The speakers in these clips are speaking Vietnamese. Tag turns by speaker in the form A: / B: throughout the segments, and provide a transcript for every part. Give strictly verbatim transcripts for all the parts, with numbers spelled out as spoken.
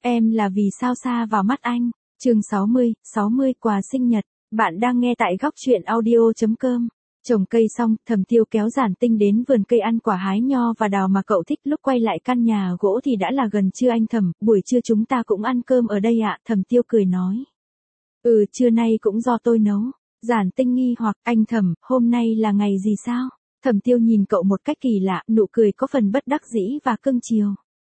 A: Em là vì sao xa vào mắt anh. Chương sáu mươi, sáu mươi quà sinh nhật. Bạn đang nghe tại góc truyện audio chấm com. Trồng cây xong, Thẩm Tiêu kéo Giản Tinh đến vườn cây ăn quả hái nho và đào mà cậu thích. Lúc quay lại căn nhà gỗ thì đã là gần trưa. Anh Thẩm, buổi trưa chúng ta cũng ăn cơm ở đây ạ. Thẩm Tiêu cười nói. Ừ, trưa nay cũng do tôi nấu. Giản Tinh nghi hoặc, anh Thẩm, hôm nay là ngày gì sao? Thẩm Tiêu nhìn cậu một cách kỳ lạ, nụ cười có phần bất đắc dĩ và cưng chiều.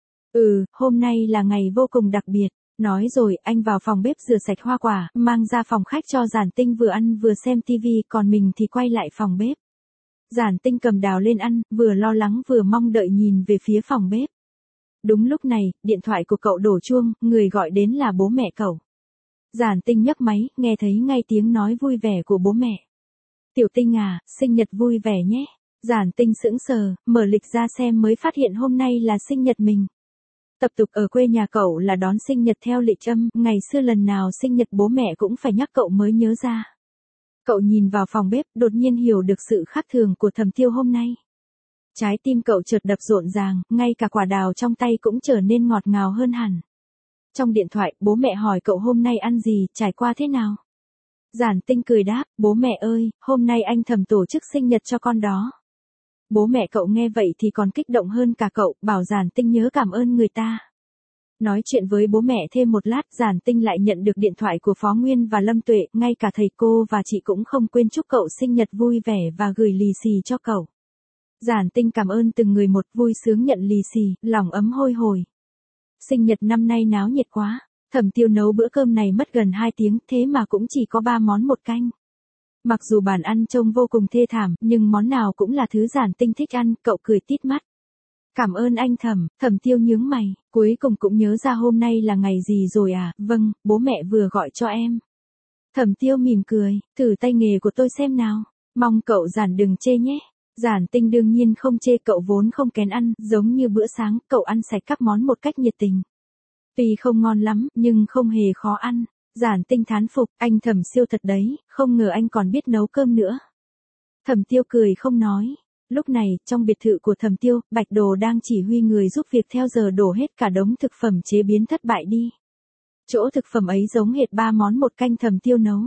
A: Ừ, hôm nay là ngày vô cùng đặc biệt. Nói rồi, anh vào phòng bếp rửa sạch hoa quả, mang ra phòng khách cho Giản Tinh vừa ăn vừa xem tivi, còn mình thì quay lại phòng bếp. Giản Tinh cầm đào lên ăn, vừa lo lắng vừa mong đợi nhìn về phía phòng bếp. Đúng lúc này, điện thoại của cậu đổ chuông, người gọi đến là bố mẹ cậu. Giản Tinh nhấc máy, nghe thấy ngay tiếng nói vui vẻ của bố mẹ. Tiểu Tinh à, sinh nhật vui vẻ nhé. Giản Tinh sững sờ, mở lịch ra xem mới phát hiện hôm nay là sinh nhật mình. Tập tục ở quê nhà cậu là đón sinh nhật theo lịch âm, ngày xưa lần nào sinh nhật bố mẹ cũng phải nhắc cậu mới nhớ ra. Cậu nhìn vào phòng bếp, đột nhiên hiểu được sự khác thường của Thẩm Tiêu hôm nay. Trái tim cậu chợt đập rộn ràng, ngay cả quả đào trong tay cũng trở nên ngọt ngào hơn hẳn. Trong điện thoại, bố mẹ hỏi cậu hôm nay ăn gì, trải qua thế nào. Giản Tinh cười đáp, bố mẹ ơi, hôm nay anh Thẩm tổ chức sinh nhật cho con đó. Bố mẹ cậu nghe vậy thì còn kích động hơn cả cậu, bảo Giản Tinh nhớ cảm ơn người ta. Nói chuyện với bố mẹ thêm một lát, Giản Tinh lại nhận được điện thoại của Phó Nguyên và Lâm Tuệ, ngay cả thầy cô và chị cũng không quên chúc cậu sinh nhật vui vẻ và gửi lì xì cho cậu. Giản Tinh cảm ơn từng người một, vui sướng nhận lì xì, lòng ấm hôi hổi. Sinh nhật năm nay náo nhiệt quá, Thẩm Tiêu nấu bữa cơm này mất gần hai tiếng, thế mà cũng chỉ có ba món một canh. Mặc dù bàn ăn trông vô cùng thê thảm, nhưng món nào cũng là thứ Giản Tinh thích ăn, cậu cười tít mắt. Cảm ơn anh Thẩm. Thẩm Tiêu nhướng mày, cuối cùng cũng nhớ ra hôm nay là ngày gì rồi à, vâng, bố mẹ vừa gọi cho em. Thẩm Tiêu mỉm cười, thử tay nghề của tôi xem nào, mong cậu Giản đừng chê nhé. Giản Tinh đương nhiên không chê, cậu vốn không kén ăn, giống như bữa sáng, cậu ăn sạch các món một cách nhiệt tình. Tuy không ngon lắm, nhưng không hề khó ăn. Giản Tinh thán phục, anh Thẩm siêu thật đấy, không ngờ anh còn biết nấu cơm nữa. Thẩm Tiêu cười không nói. Lúc này, trong biệt thự của Thẩm Tiêu, Bạch Đồ đang chỉ huy người giúp việc theo giờ đổ hết cả đống thực phẩm chế biến thất bại đi. Chỗ thực phẩm ấy giống hệt ba món một canh Thẩm Tiêu nấu.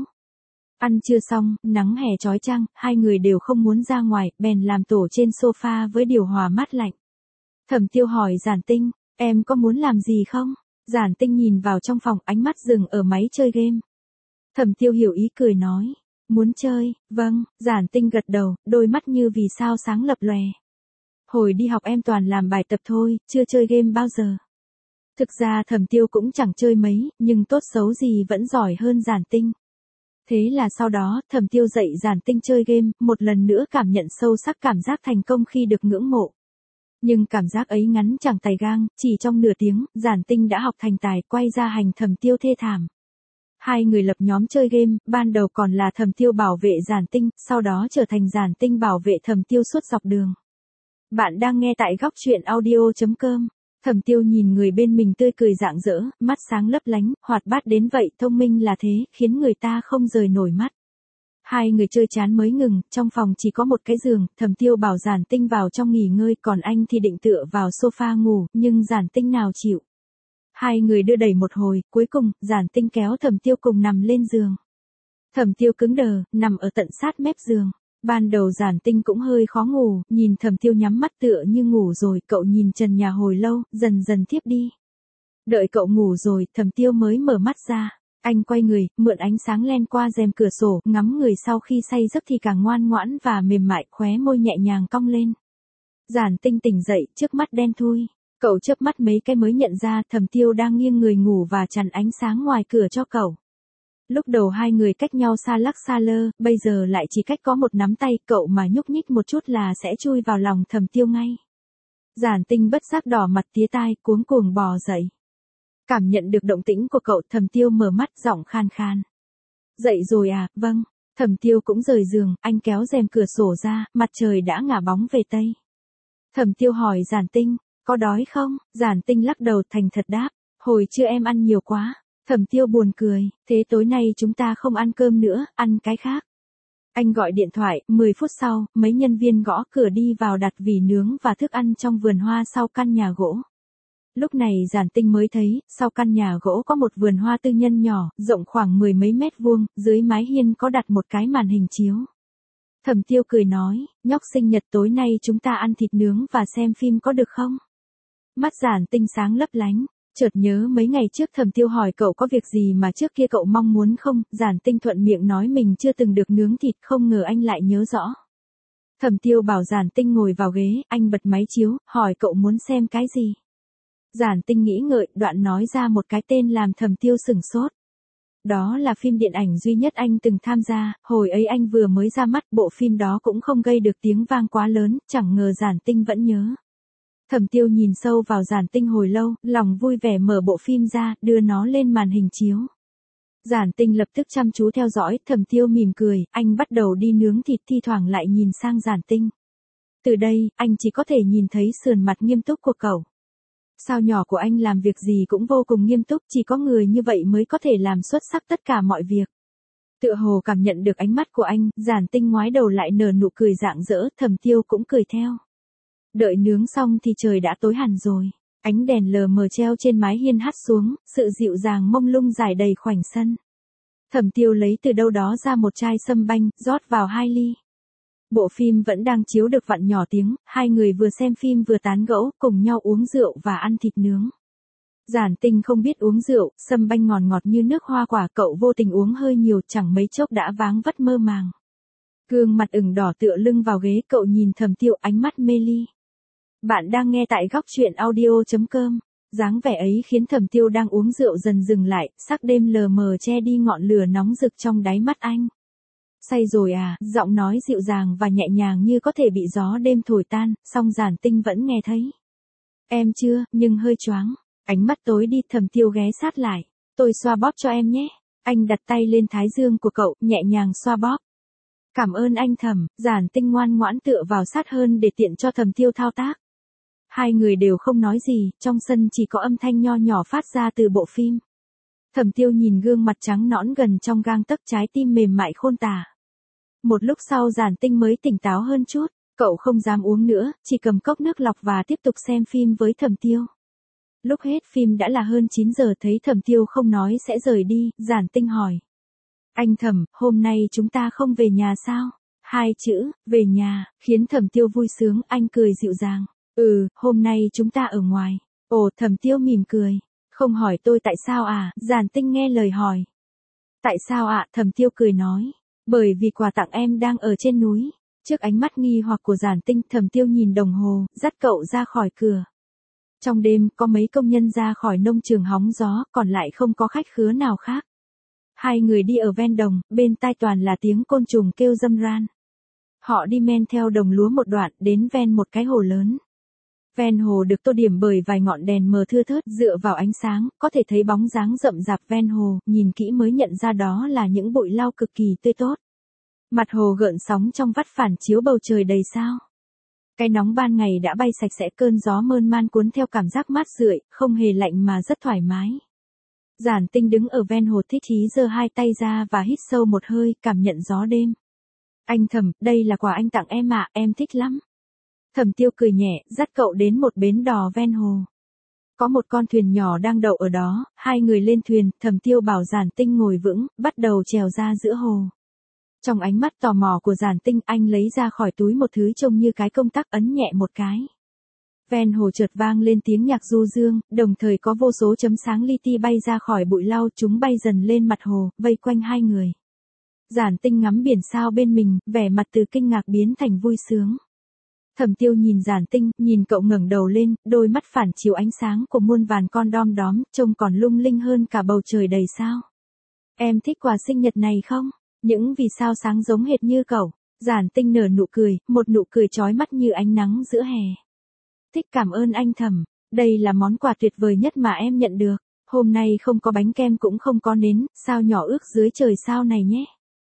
A: Ăn trưa xong, nắng hè chói chang, hai người đều không muốn ra ngoài, bèn làm tổ trên sofa với điều hòa mát lạnh. Thẩm Tiêu hỏi Giản Tinh, em có muốn làm gì không? Giản Tinh nhìn vào trong phòng, ánh mắt dừng ở máy chơi game. Thẩm Tiêu hiểu ý cười nói, muốn chơi, vâng. Giản Tinh gật đầu, đôi mắt như vì sao sáng lập lòe. Hồi đi học em toàn làm bài tập thôi, chưa chơi game bao giờ. Thực ra Thẩm Tiêu cũng chẳng chơi mấy, nhưng tốt xấu gì vẫn giỏi hơn Giản Tinh. Thế là sau đó, Thẩm Tiêu dạy Giản Tinh chơi game, một lần nữa cảm nhận sâu sắc cảm giác thành công khi được ngưỡng mộ. Nhưng cảm giác ấy ngắn chẳng tài gang, chỉ trong nửa tiếng, Giản Tinh đã học thành tài, quay ra hành Thẩm Tiêu thê thảm. Hai người lập nhóm chơi game, ban đầu còn là Thẩm Tiêu bảo vệ Giản Tinh, sau đó trở thành Giản Tinh bảo vệ Thẩm Tiêu suốt dọc đường. Bạn đang nghe tại góc truyện audio chấm com. Thẩm Tiêu nhìn người bên mình tươi cười rạng rỡ, mắt sáng lấp lánh, hoạt bát đến vậy, thông minh là thế, khiến người ta không rời nổi mắt. Hai người chơi chán mới ngừng, trong phòng chỉ có một cái giường, Thẩm Tiêu bảo Giản Tinh vào trong nghỉ ngơi, còn anh thì định tựa vào sofa ngủ, nhưng Giản Tinh nào chịu. Hai người đưa đẩy một hồi, cuối cùng, Giản Tinh kéo Thẩm Tiêu cùng nằm lên giường. Thẩm Tiêu cứng đờ, nằm ở tận sát mép giường. Ban đầu Giản Tinh cũng hơi khó ngủ, nhìn Thẩm Tiêu nhắm mắt tựa như ngủ rồi, cậu nhìn trần nhà hồi lâu, dần dần thiếp đi. Đợi cậu ngủ rồi, Thẩm Tiêu mới mở mắt ra. Anh quay người, mượn ánh sáng len qua rèm cửa sổ, ngắm người sau khi say giấc thì càng ngoan ngoãn và mềm mại, khóe môi nhẹ nhàng cong lên. Giản Tinh tỉnh dậy, trước mắt đen thui. Cậu chớp mắt mấy cái mới nhận ra Thẩm Tiêu đang nghiêng người ngủ và chặn ánh sáng ngoài cửa cho cậu. Lúc đầu hai người cách nhau xa lắc xa lơ, bây giờ lại chỉ cách có một nắm tay, cậu mà nhúc nhích một chút là sẽ chui vào lòng Thẩm Tiêu ngay. Giản Tinh bất giác đỏ mặt tía tai, cuống cuồng bò dậy. Cảm nhận được động tĩnh của cậu, Thẩm Tiêu mở mắt, giọng khan khan. Dậy rồi à, vâng. Thẩm Tiêu cũng rời giường, anh kéo rèm cửa sổ ra, mặt trời đã ngả bóng về tây. Thẩm Tiêu hỏi Giản Tinh, có đói không? Giản Tinh lắc đầu thành thật đáp, hồi trưa em ăn nhiều quá. Thẩm Tiêu buồn cười, thế tối nay chúng ta không ăn cơm nữa, ăn cái khác. Anh gọi điện thoại, mười phút sau, mấy nhân viên gõ cửa đi vào đặt vỉ nướng và thức ăn trong vườn hoa sau căn nhà gỗ. Lúc này Giản Tinh mới thấy, sau căn nhà gỗ có một vườn hoa tư nhân nhỏ, rộng khoảng mười mấy mét vuông, dưới mái hiên có đặt một cái màn hình chiếu. Thẩm Tiêu cười nói, nhóc sinh nhật tối nay chúng ta ăn thịt nướng và xem phim có được không? Mắt Giản Tinh sáng lấp lánh, chợt nhớ mấy ngày trước Thẩm Tiêu hỏi cậu có việc gì mà trước kia cậu mong muốn không, Giản Tinh thuận miệng nói mình chưa từng được nướng thịt, không ngờ anh lại nhớ rõ. Thẩm Tiêu bảo Giản Tinh ngồi vào ghế, anh bật máy chiếu, hỏi cậu muốn xem cái gì. Giản Tinh nghĩ ngợi, đoạn nói ra một cái tên làm Thẩm Tiêu sửng sốt. Đó là phim điện ảnh duy nhất anh từng tham gia, hồi ấy anh vừa mới ra mắt, bộ phim đó cũng không gây được tiếng vang quá lớn, chẳng ngờ Giản Tinh vẫn nhớ. Thẩm Tiêu nhìn sâu vào Giản Tinh hồi lâu, lòng vui vẻ mở bộ phim ra, đưa nó lên màn hình chiếu. Giản Tinh lập tức chăm chú theo dõi, Thẩm Tiêu mỉm cười, anh bắt đầu đi nướng thịt, thi thoảng lại nhìn sang Giản Tinh. Từ đây, anh chỉ có thể nhìn thấy sườn mặt nghiêm túc của cậu. Sao nhỏ của anh làm việc gì cũng vô cùng nghiêm túc, chỉ có người như vậy mới có thể làm xuất sắc tất cả mọi việc. Tựa hồ cảm nhận được ánh mắt của anh, Giản Tinh ngoái đầu lại nở nụ cười rạng rỡ, Thẩm Tiêu cũng cười theo. Đợi nướng xong thì trời đã tối hẳn rồi. Ánh đèn lờ mờ treo trên mái hiên hắt xuống, sự dịu dàng mông lung rải đầy khoảnh sân. Thẩm Tiêu lấy từ đâu đó ra một chai sâm banh, rót vào hai ly. Bộ phim vẫn đang chiếu được vặn nhỏ tiếng, hai người vừa xem phim vừa tán gẫu, cùng nhau uống rượu và ăn thịt nướng. Giản Tinh không biết uống rượu, sâm banh ngọt ngọt như nước hoa quả, cậu vô tình uống hơi nhiều, chẳng mấy chốc đã váng vất mơ màng. Gương mặt ửng đỏ tựa lưng vào ghế, cậu nhìn Thẩm Tiêu ánh mắt mê ly. Bạn đang nghe tại góc truyện audio chấm com. Dáng vẻ ấy khiến Thẩm Tiêu đang uống rượu dần dừng lại, sắc đêm lờ mờ che đi ngọn lửa nóng rực trong đáy mắt anh. Say rồi à, giọng nói dịu dàng và nhẹ nhàng như có thể bị gió đêm thổi tan, song Giản Tinh vẫn nghe thấy. Em chưa, nhưng hơi choáng. Ánh mắt tối đi, Thẩm Tiêu ghé sát lại. Tôi xoa bóp cho em nhé. Anh đặt tay lên thái dương của cậu, nhẹ nhàng xoa bóp. Cảm ơn anh Thẩm, Giản Tinh ngoan ngoãn tựa vào sát hơn để tiện cho Thẩm Tiêu thao tác. Hai người đều không nói gì, trong sân chỉ có âm thanh nho nhỏ phát ra từ bộ phim. Thẩm Tiêu nhìn gương mặt trắng nõn gần trong gang tấc, trái tim mềm mại khôn tả. Một lúc sau Giản Tinh mới tỉnh táo hơn chút, cậu không dám uống nữa, chỉ cầm cốc nước lọc và tiếp tục xem phim với Thẩm Tiêu. Lúc hết phim đã là hơn chín giờ, thấy Thẩm Tiêu không nói sẽ rời đi, Giản Tinh hỏi. Anh Thẩm, hôm nay chúng ta không về nhà sao? Hai chữ, về nhà, khiến Thẩm Tiêu vui sướng, anh cười dịu dàng. Ừ, hôm nay chúng ta ở ngoài. Ồ, Thẩm Tiêu mỉm cười. Không hỏi tôi tại sao à, Giản Tinh nghe lời hỏi. Tại sao ạ, à? Thẩm Tiêu cười nói. Bởi vì quà tặng em đang ở trên núi. Trước ánh mắt nghi hoặc của Giản Tinh, Thẩm Tiêu nhìn đồng hồ, dắt cậu ra khỏi cửa. Trong đêm, có mấy công nhân ra khỏi nông trường hóng gió, còn lại không có khách khứa nào khác. Hai người đi ở ven đồng, bên tai toàn là tiếng côn trùng kêu râm ran. Họ đi men theo đồng lúa một đoạn, đến ven một cái hồ lớn. Ven hồ được tô điểm bởi vài ngọn đèn mờ thưa thớt, dựa vào ánh sáng, có thể thấy bóng dáng rậm rạp ven hồ, nhìn kỹ mới nhận ra đó là những bụi lau cực kỳ tươi tốt. Mặt hồ gợn sóng trong vắt phản chiếu bầu trời đầy sao. Cái nóng ban ngày đã bay sạch sẽ, cơn gió mơn man cuốn theo cảm giác mát rượi, không hề lạnh mà rất thoải mái. Giản Tinh đứng ở ven hồ thích chí giơ hai tay ra và hít sâu một hơi, cảm nhận gió đêm. Anh Thẩm, đây là quà anh tặng em ạ, em thích lắm. Thẩm Tiêu cười nhẹ, dắt cậu đến một bến đò ven hồ. Có một con thuyền nhỏ đang đậu ở đó, hai người lên thuyền, Thẩm Tiêu bảo Giản Tinh ngồi vững, bắt đầu trèo ra giữa hồ. Trong ánh mắt tò mò của Giản Tinh, anh lấy ra khỏi túi một thứ trông như cái công tắc, ấn nhẹ một cái. Ven hồ chợt vang lên tiếng nhạc du dương, đồng thời có vô số chấm sáng li ti bay ra khỏi bụi lau, chúng bay dần lên mặt hồ, vây quanh hai người. Giản Tinh ngắm biển sao bên mình, vẻ mặt từ kinh ngạc biến thành vui sướng. Thẩm Tiêu nhìn Giản Tinh, nhìn cậu ngẩng đầu lên, đôi mắt phản chiếu ánh sáng của muôn vàn con đom đóm, trông còn lung linh hơn cả bầu trời đầy sao. Em thích quà sinh nhật này không? Những vì sao sáng giống hệt như cậu. Giản Tinh nở nụ cười, một nụ cười chói mắt như ánh nắng giữa hè. Thích, cảm ơn anh Thẩm. Đây là món quà tuyệt vời nhất mà em nhận được. Hôm nay không có bánh kem cũng không có nến, sao nhỏ ước dưới trời sao này nhé.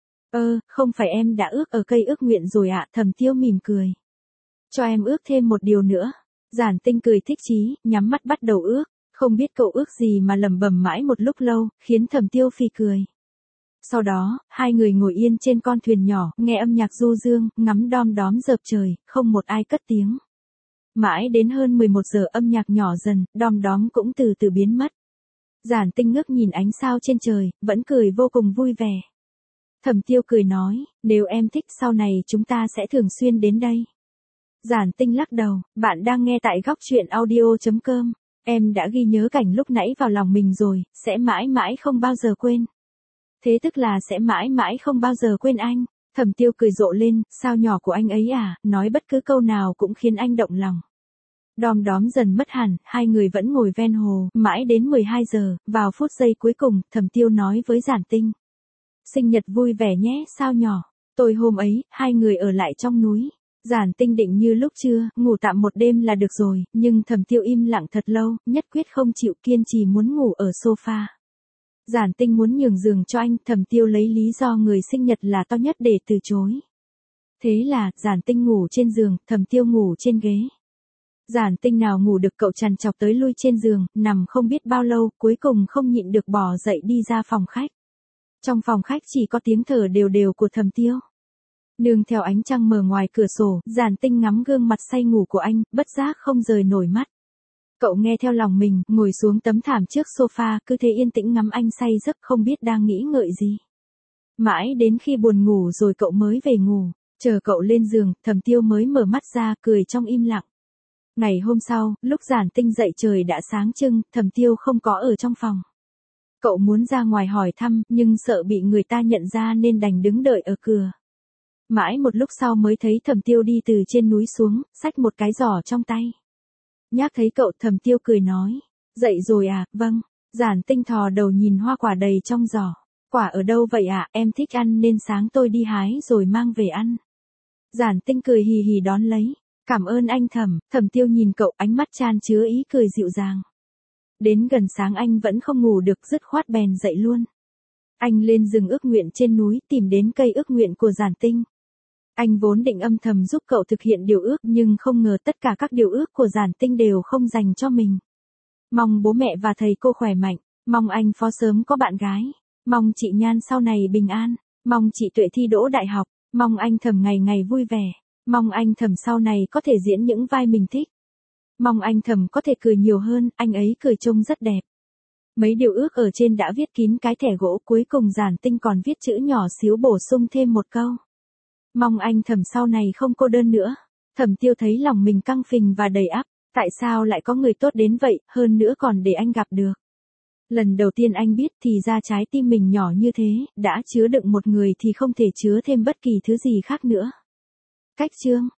A: Ơ, không phải em đã ước ở cây ước nguyện rồi ạ, Thẩm Tiêu mỉm cười. Cho em ước thêm một điều nữa. Giản Tinh cười thích chí, nhắm mắt bắt đầu ước, không biết cậu ước gì mà lẩm bẩm mãi một lúc lâu, khiến Thẩm Tiêu phì cười. Sau đó, hai người ngồi yên trên con thuyền nhỏ, nghe âm nhạc du dương, ngắm đom đóm dợp trời, không một ai cất tiếng. Mãi đến hơn mười một giờ âm nhạc nhỏ dần, đom đóm cũng từ từ biến mất. Giản Tinh ngước nhìn ánh sao trên trời, vẫn cười vô cùng vui vẻ. Thẩm Tiêu cười nói, nếu em thích sau này chúng ta sẽ thường xuyên đến đây. Giản Tinh lắc đầu, bạn đang nghe tại góc truyện audio chấm com. Em đã ghi nhớ cảnh lúc nãy vào lòng mình rồi, sẽ mãi mãi không bao giờ quên. Thế tức là sẽ mãi mãi không bao giờ quên anh. Thẩm Tiêu cười rộ lên, sao nhỏ của anh ấy à, nói bất cứ câu nào cũng khiến anh động lòng. Đom đóm dần mất hẳn, hai người vẫn ngồi ven hồ, mãi đến mười hai giờ, vào phút giây cuối cùng, Thẩm Tiêu nói với Giản Tinh. Sinh nhật vui vẻ nhé, sao nhỏ. Tối hôm ấy, hai người ở lại trong núi. Giản Tinh định như lúc trưa, ngủ tạm một đêm là được rồi, nhưng Thẩm Tiêu im lặng thật lâu, nhất quyết không chịu, kiên trì muốn ngủ ở sofa. Giản Tinh muốn nhường giường cho anh, Thẩm Tiêu lấy lý do người sinh nhật là to nhất để từ chối. Thế là, Giản Tinh ngủ trên giường, Thẩm Tiêu ngủ trên ghế. Giản Tinh nào ngủ được, cậu trằn trọc tới lui trên giường, nằm không biết bao lâu, cuối cùng không nhịn được bò dậy đi ra phòng khách. Trong phòng khách chỉ có tiếng thở đều đều của Thẩm Tiêu. Nương theo ánh trăng mờ ngoài cửa sổ, Giản Tinh ngắm gương mặt say ngủ của anh, bất giác không rời nổi mắt. Cậu nghe theo lòng mình, ngồi xuống tấm thảm trước sofa, cứ thế yên tĩnh ngắm anh say giấc, không biết đang nghĩ ngợi gì. Mãi đến khi buồn ngủ rồi cậu mới về ngủ, chờ cậu lên giường, Thẩm Tiêu mới mở mắt ra, cười trong im lặng. Ngày hôm sau, lúc Giản Tinh dậy trời đã sáng trưng, Thẩm Tiêu không có ở trong phòng. Cậu muốn ra ngoài hỏi thăm, nhưng sợ bị người ta nhận ra nên đành đứng đợi ở cửa. Mãi một lúc sau mới thấy Thẩm Tiêu đi từ trên núi xuống, xách một cái giỏ trong tay. Nhác thấy cậu, Thẩm Tiêu cười nói, dậy rồi à, vâng. Giản Tinh thò đầu nhìn hoa quả đầy trong giỏ. Quả ở đâu vậy ạ, à? Em thích ăn nên sáng tôi đi hái rồi mang về ăn. Giản Tinh cười hì hì đón lấy. Cảm ơn anh Thẩm. Thẩm Tiêu nhìn cậu, ánh mắt chan chứa ý cười dịu dàng. Đến gần sáng anh vẫn không ngủ được, dứt khoát bèn dậy luôn. Anh lên rừng ước nguyện trên núi, tìm đến cây ước nguyện của Giản Tinh. Anh vốn định âm thầm giúp cậu thực hiện điều ước, nhưng không ngờ tất cả các điều ước của Giản Tinh đều không dành cho mình. Mong bố mẹ và thầy cô khỏe mạnh, mong anh Phó sớm có bạn gái, mong chị Nhan sau này bình an, mong chị Tuệ thi đỗ đại học, mong anh Thẩm ngày ngày vui vẻ, mong anh Thẩm sau này có thể diễn những vai mình thích. Mong anh Thẩm có thể cười nhiều hơn, anh ấy cười trông rất đẹp. Mấy điều ước ở trên đã viết kín cái thẻ gỗ, cuối cùng Giản Tinh còn viết chữ nhỏ xíu bổ sung thêm một câu. Mong anh Thẩm sau này không cô đơn nữa. Thẩm Tiêu thấy lòng mình căng phình và đầy ắp, tại sao lại có người tốt đến vậy, hơn nữa còn để anh gặp được. Lần đầu tiên anh biết thì ra trái tim mình nhỏ như thế, đã chứa đựng một người thì không thể chứa thêm bất kỳ thứ gì khác nữa. Cách chương